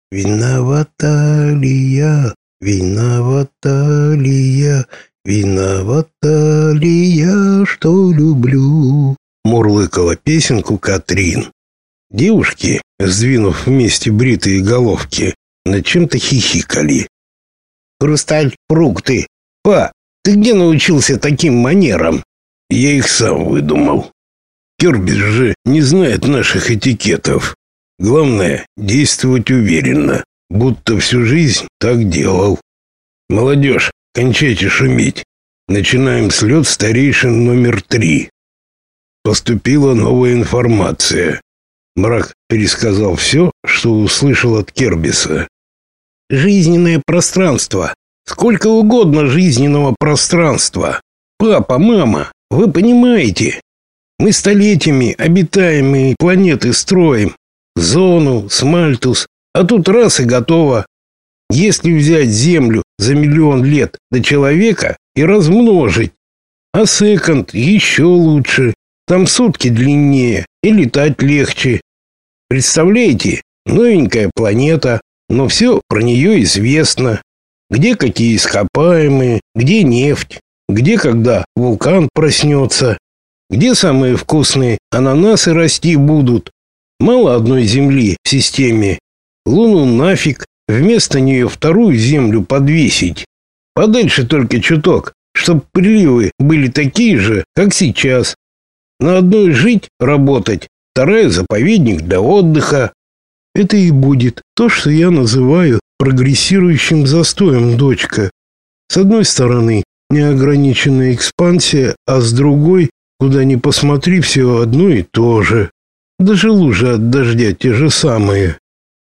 Виновата ли я, виновата ли я, виновата ли я, что люблю? Мурлыкала песенку Катрин. Девушки, сдвинув вместе бритые головки, над чем-то хихикали. «Хрусталь, фрукты. Па, ты где научился таким манерам?» «Я их сам выдумал. Кербис же не знает наших этикетов. Главное — действовать уверенно, будто всю жизнь так делал. Молодежь, кончайте шуметь. Начинаем слет старейшин номер 3. Поступила новая информация». Мрак пересказал все, что услышал от Кербиса. «Жизненное пространство. Сколько угодно жизненного пространства. Папа, мама, вы понимаете? Мы столетиями обитаемые планеты строим. Зону, Смальтус, а тут раз и готово. Если взять Землю за 1 000 000 лет до человека и размножить, а секонд еще лучше. Там сутки длиннее и летать легче. Представляете, новенькая планета, но все про нее известно. Где какие ископаемые, где нефть, где когда вулкан проснется, где самые вкусные ананасы расти будут. Мало одной Земли в системе. Луну нафиг, вместо нее 2-ю Землю подвесить. Подальше только чуток, чтоб приливы были такие же, как сейчас. На одной жить, работать, 2-я заповедник для отдыха. Это и будет то, что я называю прогрессирующим застоем, дочка. С одной стороны, неограниченная экспансия, а с другой, куда ни посмотри, все одно и то же. Даже лужи от дождя те же самые.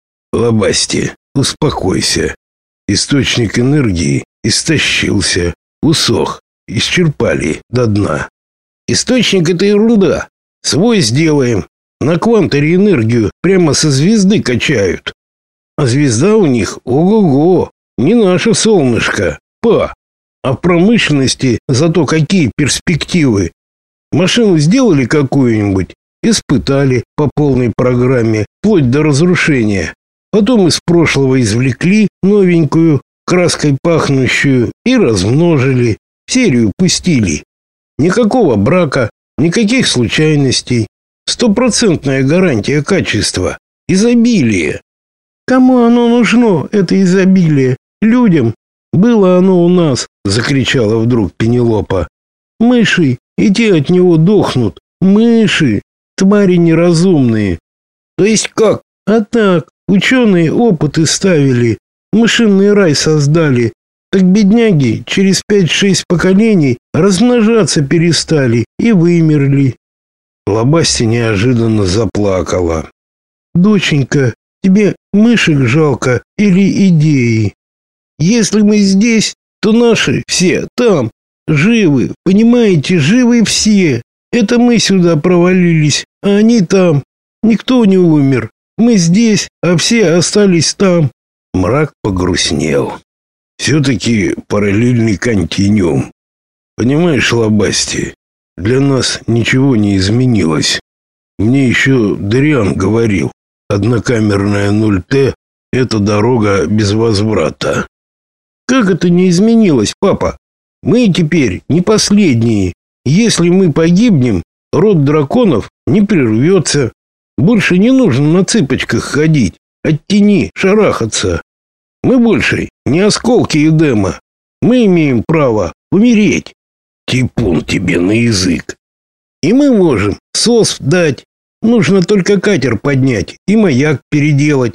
Лобасти, успокойся. Источник энергии истощился, усох, исчерпали до дна. Источник — это ерунда. Свой сделаем. На кванторе энергию прямо со звезды качают. А звезда у них ого-го, не наше солнышко, па. А в промышленности зато какие перспективы. Машину сделали какую-нибудь, испытали по полной программе, вплоть до разрушения. Потом из прошлого извлекли новенькую, краской пахнущую, и размножили, в серию пустили. Никакого брака, никаких случайностей. 100% гарантия качества. Изобилие. Кому оно нужно, это изобилие? Людям. Было оно у нас, закричала вдруг Пенелопа. Мыши, и те от него дохнут. Мыши, твари неразумные. То есть как? А так, ученые опыты ставили, мышиный рай создали. Так бедняги через 5-6 поколений размножаться перестали и вымерли. Лобасти неожиданно заплакала. Доченька, тебе мышек жалко или идеи? Если мы здесь, то наши все там, живы, понимаете, живы все. Это мы сюда провалились, а они там. Никто не умер. Мы здесь, а все остались там. Мрак погрустнел. Все-таки параллельный континуум. Понимаешь, Лобасти, для нас ничего не изменилось. Мне еще Дариан говорил, однокамерная 0Т — это дорога без возврата. Как это не изменилось, папа? Мы теперь не последние. Если мы погибнем, род драконов не прервется. Больше не нужно на цыпочках ходить, от тени шарахаться. Мы больше не осколки Эдема. Мы имеем право умереть. Типун тебе на язык. И мы можем СОС дать. Нужно только катер поднять и маяк переделать.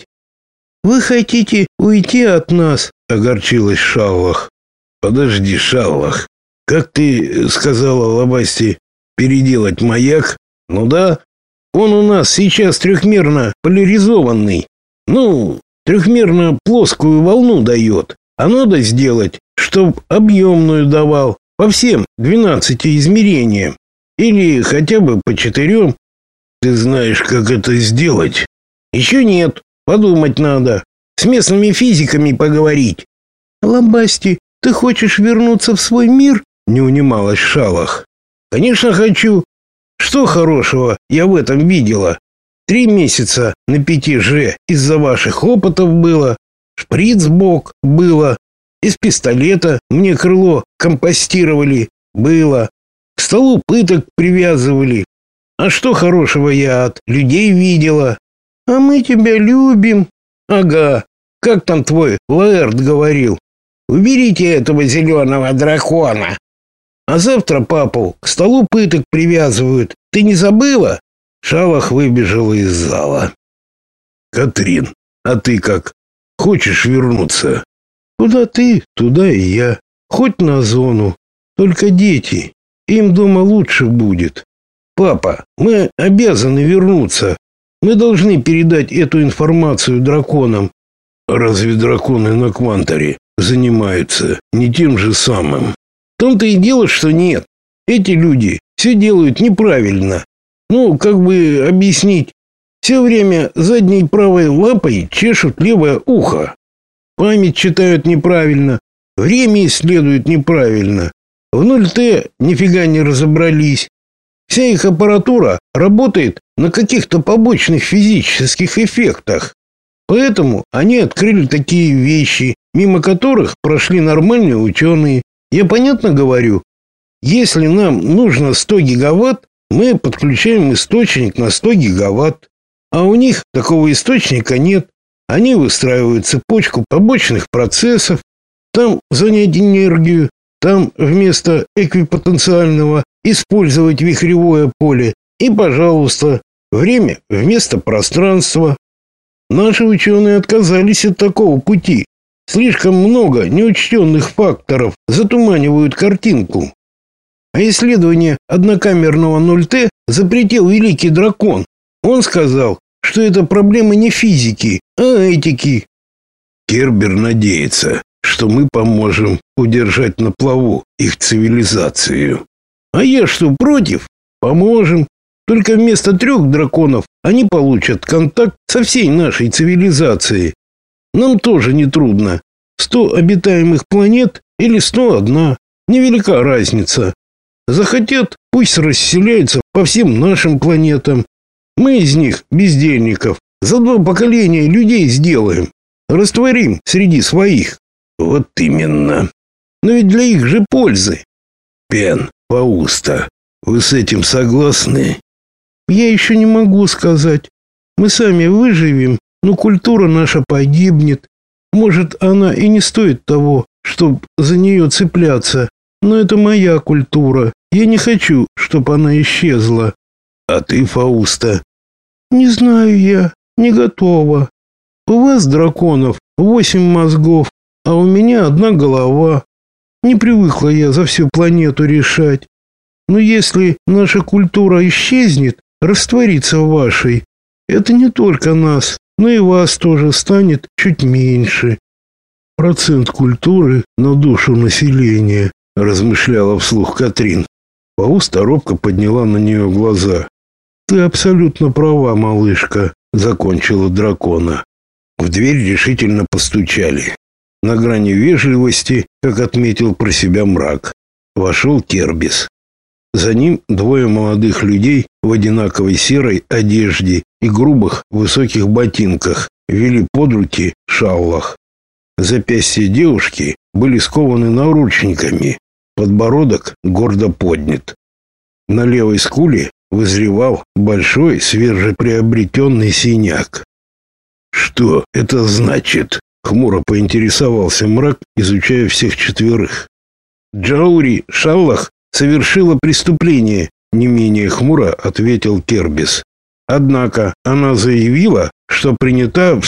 Вы хотите уйти от нас? Огорчилась Шаллах. Подожди, Шаллах. Как ты сказала, Лобасти, переделать маяк? Ну да. Он у нас сейчас трехмерно поляризованный. Ну, трехмерно плоскую волну дает. А надо сделать, чтоб объемную давал по всем 12 измерениям. Или хотя бы по 4. Ты знаешь, как это сделать? Еще нет. Подумать надо. С местными физиками поговорить. Лобасти, ты хочешь вернуться в свой мир? Не унималась Шалах. Конечно, хочу. Что хорошего я в этом видела? 3 месяца на 5G из-за ваших опытов было, шприц-бок было, из пистолета мне крыло компостировали, было, к столу пыток привязывали. А что хорошего я от людей видела? А мы тебя любим. Ага, как там твой Лаэрт говорил? Уберите этого зеленого дракона. А завтра папу к столу пыток привязывают. Ты не забыла? Шалах выбежала из зала. Катрин, а ты как? Хочешь вернуться? Куда ты, туда и я. Хоть на зону. Только дети. Им дома лучше будет. Папа, мы обязаны вернуться. Мы должны передать эту информацию драконам. Разве драконы на Кванторе занимаются не тем же самым? В том-то и дело, что нет. Эти люди все делают неправильно. Ну, как бы объяснить? Все время задней правой лапой чешут левое ухо. Память читают неправильно. Время исследуют неправильно. В 0Т нифига не разобрались. Вся их аппаратура работает на каких-то побочных физических эффектах. Поэтому они открыли такие вещи, мимо которых прошли нормальные ученые. Я понятно говорю? Если нам нужно 100 гигаватт, мы подключаем источник на 100 гигаватт. А у них такого источника нет. Они выстраивают цепочку побочных процессов. Там занять энергию, там вместо эквипотенциального использовать вихревое поле. И, пожалуйста, время вместо пространства. Наши ученые отказались от такого пути. Слишком много неучтенных факторов затуманивают картинку. А исследование однокамерного 0Т запретил великий дракон. Он сказал, что это проблема не физики, а этики. Кербер надеется, что мы поможем удержать на плаву их цивилизацию. А я что, против? Поможем. Только вместо 3 драконов они получат контакт со всей нашей цивилизацией. Нам тоже не трудно. 100 обитаемых планет или 101. Невелика разница. Захотят, пусть расселяются по всем нашим планетам. Мы из них, бездельников, за 2 поколения людей сделаем. Растворим среди своих. Вот именно. Но ведь для их же пользы. Пен, Фауста, вы с этим согласны? Я еще не могу сказать. Мы сами выживем, но культура наша погибнет. Может, она и не стоит того, чтобы за нее цепляться. Но это моя культура. Я не хочу, чтобы она исчезла. А ты, Фауста? Не знаю я, не готова. У вас, драконов, 8 мозгов, а у меня 1 голова. Не привыкла я за всю планету решать. Но если наша культура исчезнет, растворится в вашей, это не только нас, но и вас тоже станет чуть меньше. Процент культуры на душу населения, размышляла вслух Катрин. Фауста робко подняла на нее глаза. Ты абсолютно права, малышка, закончила дракона. В дверь решительно постучали. На грани вежливости, как отметил про себя мрак, вошел Кербис. За ним 2 молодых людей в одинаковой серой одежде и грубых высоких ботинках вели под руки Шаллах. Запястья девушки были скованы наручниками, подбородок гордо поднят. На левой скуле вызревал большой свежеприобретенный синяк. «Что это значит?» — хмуро поинтересовался мрак, изучая всех 4. «Джаури Шаллах совершила преступление», — не менее хмуро ответил Кербис. «Однако она заявила, что принята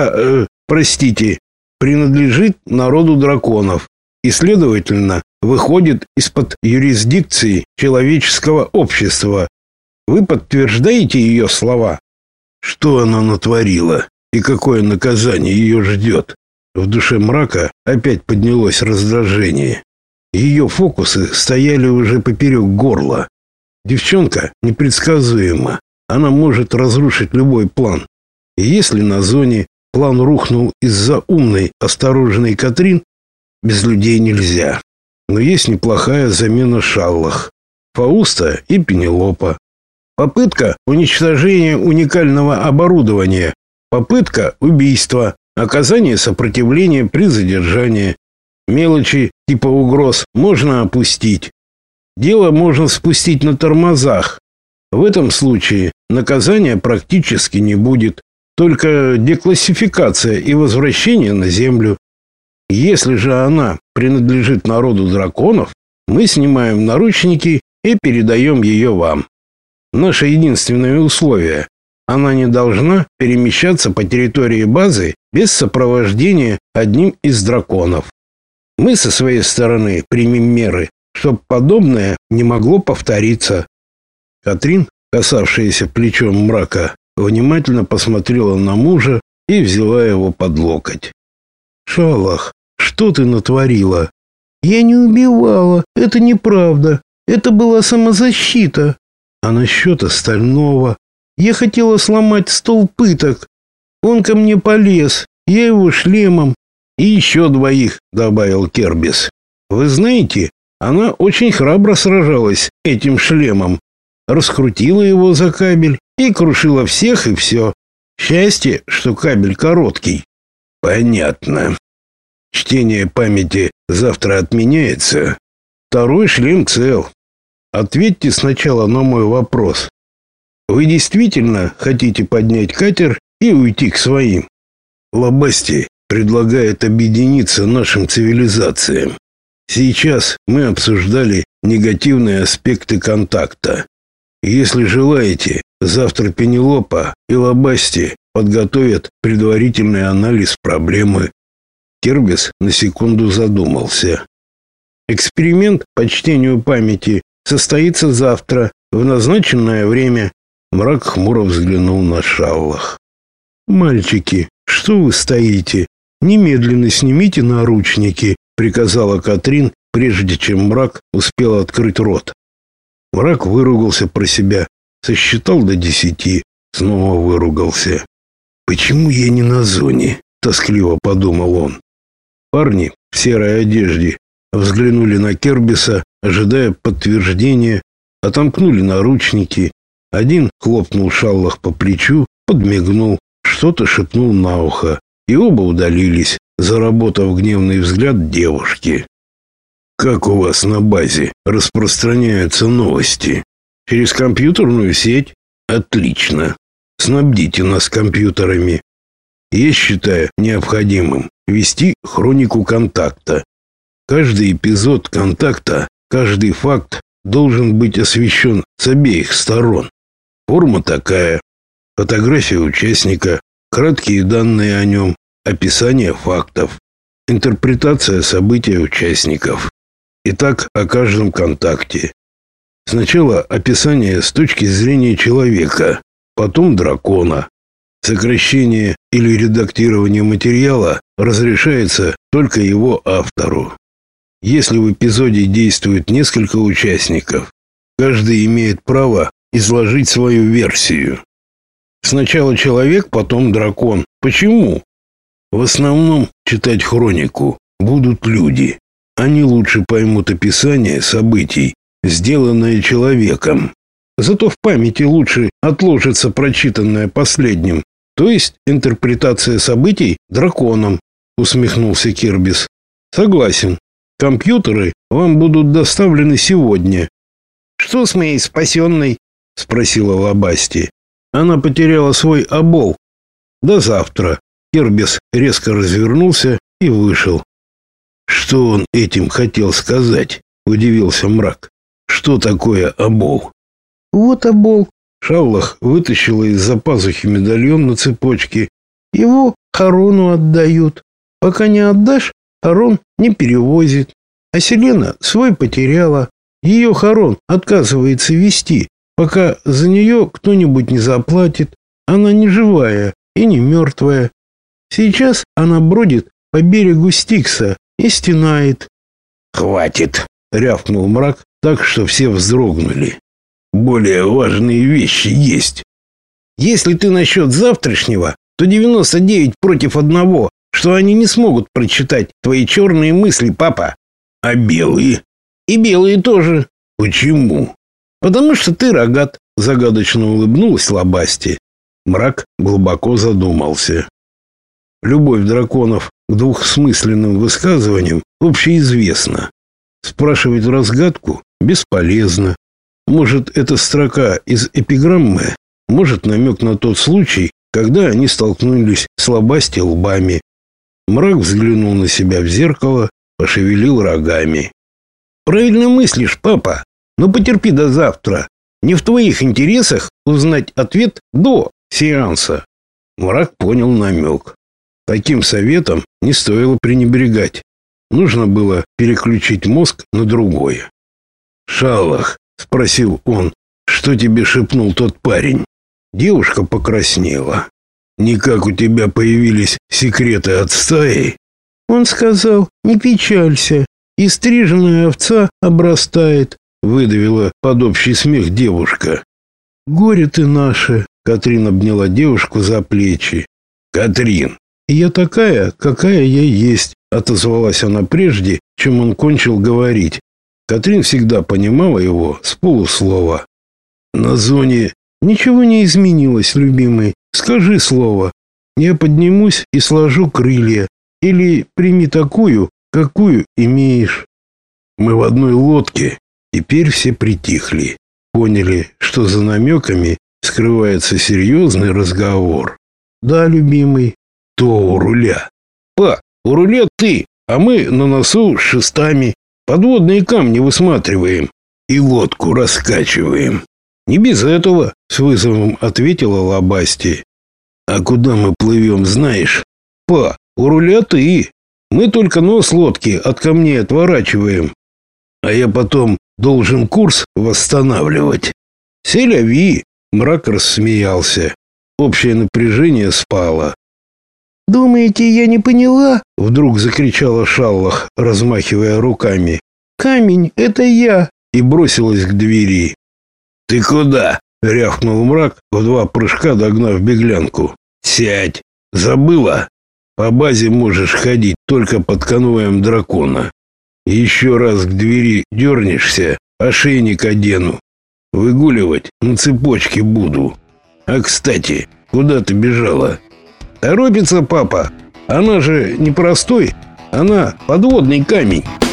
принадлежит народу драконов и, следовательно, выходит из-под юрисдикции человеческого общества. Вы подтверждаете ее слова?» «Что она натворила и какое наказание ее ждет?» В душе мрака опять поднялось раздражение. Ее фокусы стояли уже поперек горла. Девчонка непредсказуема. Она может разрушить любой план. И если на зоне план рухнул из-за умной, осторожной Катрин, без людей нельзя. Но есть неплохая замена Шаллах. Фауста и Пенелопа. Попытка уничтожения уникального оборудования. Попытка убийства. Оказание сопротивления при задержании. Мелочи типа угроз можно опустить. Дело можно спустить на тормозах. В этом случае наказания практически не будет, только деклассификация и возвращение на землю. Если же она принадлежит народу драконов, мы снимаем наручники и передаем ее вам. Наше единственное условие: она не должна перемещаться по территории базы без сопровождения одним из драконов. Мы со своей стороны примем меры, чтобы подобное не могло повториться. Катрин, касавшаяся плечом мрака, внимательно посмотрела на мужа и взяла его под локоть. «Шалах, что ты натворила?» «Я не убивала, это неправда. Это была самозащита. А насчет остального? Я хотела сломать стол пыток. Он ко мне полез, я его шлемом». «И еще двоих», — добавил Кербис. «Вы знаете, она очень храбро сражалась этим шлемом. Раскрутила его за кабель и крушила всех и все. Счастье, что кабель короткий». «Понятно. Чтение памяти завтра отменяется. Второй шлем цел. Ответьте сначала на мой вопрос. Вы действительно хотите поднять катер и уйти к своим?» Лобасти предлагает объединиться нашим цивилизациям. Сейчас мы обсуждали негативные аспекты контакта. Если желаете, завтра Пенелопа и Лобасти подготовят предварительный анализ проблемы. Кербис на секунду задумался. Эксперимент по чтению памяти состоится завтра в назначенное время. Мрак хмуро взглянул на Шаллах. «Мальчики, что вы стоите? Немедленно снимите наручники», — приказала Катрин, прежде чем Мрак успел открыть рот. Мрак выругался про себя, сосчитал до 10, снова выругался. «Почему я не на зоне?» — тоскливо подумал он. Парни в серой одежде взглянули на Кербиса, ожидая подтверждения, отомкнули наручники. Один хлопнул Шаллах по плечу, подмигнул, что-то шепнул на ухо, и оба удалились, заработав гневный взгляд девушки. «Как у вас на базе распространяются новости? Через компьютерную сеть? Отлично. Снабдите нас компьютерами. Я считаю необходимым вести хронику контакта. Каждый эпизод контакта, каждый факт должен быть освещен с обеих сторон. Форма такая: фотография участника, краткие данные о нем, описание фактов, интерпретация событий участников. Итак, о каждом контакте. Сначала описание с точки зрения человека, потом дракона. Сокращение или редактирование материала разрешается только его автору. Если в эпизоде действует несколько участников, каждый имеет право изложить свою версию. Сначала человек, потом дракон. Почему? В основном читать хронику будут люди. Они лучше поймут описание событий, сделанное человеком. Зато в памяти лучше отложится прочитанное последним, то есть интерпретация событий драконом, усмехнулся Кербис. Согласен. Компьютеры вам будут доставлены сегодня. Что с моей спасенной? Спросила Лобасти. Она потеряла свой обол. До завтра. Кербис резко развернулся и вышел. Что он этим хотел сказать? Удивился Мрак. Что такое обол? Вот обол. Шаллах вытащила из-за пазухи медальон на цепочке. Его Харону отдают. Пока не отдашь, Харон не перевозит. А Селена свой потеряла. Ее Харон отказывается вести, пока за нее кто-нибудь не заплатит. Она не живая и не мертвая. Сейчас она бродит по берегу Стикса и стенает. «Хватит!» — рявкнул Мрак так, что все вздрогнули. «Более важные вещи есть. Если ты насчет завтрашнего, то 99 против 1, что они не смогут прочитать твои черные мысли, папа. А белые? И белые тоже. Почему? Потому что ты рогат. загадочно улыбнулась Лобасти. Мрак глубоко задумался. Любовь драконов к двухсмысленным высказываниям общеизвестна. Спрашивать разгадку бесполезно. Может, это строка из эпиграммы, может, намек на тот случай, когда они столкнулись с Лобасти лбами. Мрак взглянул на себя в зеркало, пошевелил рогами. «Правильно мыслишь, папа, но потерпи до завтра. Не в твоих интересах узнать ответ до сеанса». Мрак понял намек. Таким советом не стоило пренебрегать. Нужно было переключить мозг на другое. «Шалах», — спросил он, — «что тебе шепнул тот парень?» Девушка покраснела. «Никак у тебя появились секреты от стаи?» «Он сказал, не печалься, и стриженная овца обрастает», — выдавила под общий смех девушка. «Горе ты наше», — Катрин обняла девушку за плечи. «Катрин, я такая, какая я есть», — отозвалась она прежде, чем он кончил говорить. Катрин всегда понимала его с полуслова. «На зоне ничего не изменилось, любимый. Скажи слово. Я поднимусь и сложу крылья. Или прими такую, какую имеешь». Мы в одной лодке. Теперь все притихли. Поняли, что за намеками скрывается серьезный разговор. «Да, любимый». «Кто у руля?» «Па, у руля ты, а мы на носу с шестами. Подводные камни высматриваем и лодку раскачиваем». «Не без этого», — с вызовом ответила Лобасти. «А куда мы плывем, знаешь?» «Па, у руля ты. Мы только нос лодки от камней отворачиваем. А я потом должен курс восстанавливать». «Селяви», — Мрак рассмеялся. Общее напряжение спало. «Думаете, я не поняла?» — вдруг закричала Шаллах, размахивая руками. «Камень — это я!» и бросилась к двери. «Ты куда?» — рявкнул Мрак, в 2 прыжка догнав беглянку. «Сядь! Забыла? По базе можешь ходить только под конвоем дракона. Еще раз к двери дернешься, ошейник одену. Выгуливать на цепочке буду. А, кстати, куда ты бежала?» «Торопится папа. Она же не простой, она подводный камень».